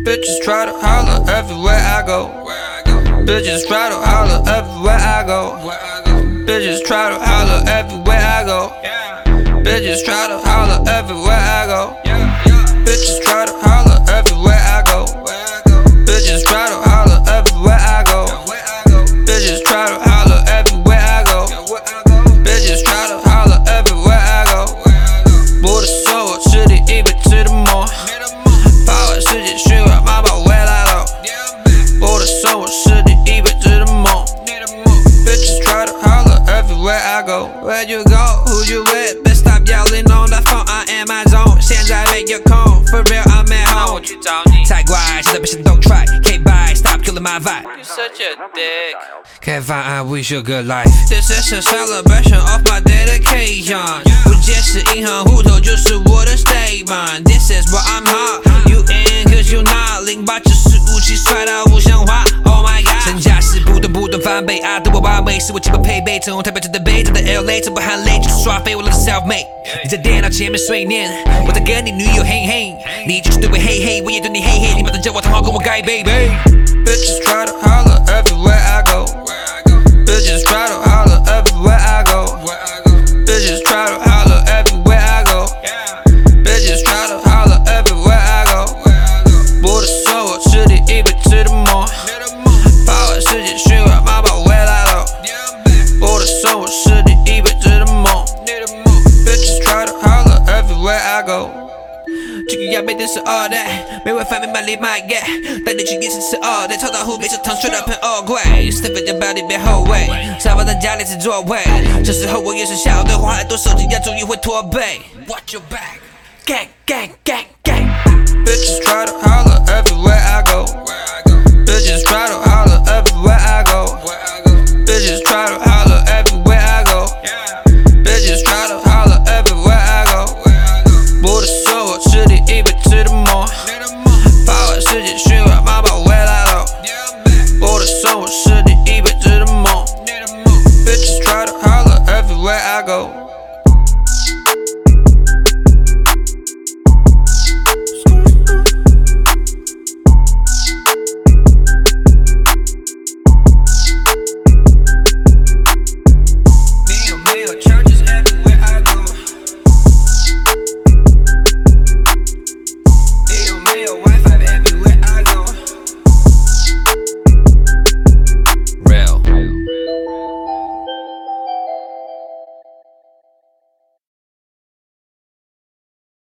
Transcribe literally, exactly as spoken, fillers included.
Bitches try to holler everywhere I go. Bitches try to holler everywhere I go. Bitches try to holler everywhere I go. Bitches try to holler everywhere I go. Bitches try to holler everywhere I go. Bitches try to holler everywhere I go. Bitches try to holler everywhere I go. Bitches try to holler everywhere I go. Både sover til de evigt til det morgen. Power til de synger mig bare well I know. Både sover til de evigt til det morgen. Bitches try to holler everywhere I go. Where you go? Who you with? Bitch stop yelling on the phone. I am my zone. 现在被有空 For real I'm at home. 太乖，现在被谁都 try. Can't buy. Stop killing my vibe. You're such a dick. Can't find I wish you a good life. This is a celebration of my dedication. 不解释银行户头就是我的 statement. This is what I'm hot. You in cause you not. 零八至十五七帅到不像话。Oh my god. 身价是不断不断翻倍啊！对我完美是我基本配备。从台北到北，到 L A， 这不含累，就是刷飞我的 self made。你在电脑前面碎念，我在跟你女友嘿嘿，你就是对我嘿嘿，我也对你嘿嘿，你马上叫我同好跟我盖 baby。Bitches try to holler everywhere I go. Bitches try to holler everywhere I go. Bitches try to holler everywhere I go. Bitches try to holler everywhere I go. både sover til de evigt til det morgen. Power til de synger mig bare well I know. Både sover til de evigt til det morgen. Bitches try to holler everywhere I go. 这个要没电视 all day， 没办法没买力买 get， 带你去夜市吃 all day， 超到湖边吃糖水的喷 all 贵 ，step 在包里别后悔，沙发在家里是座位，这时候我也是小队，花很多手机要注意会驼背。Watch your back， gang gang gang gang。Bitches try to holler everywhere I go.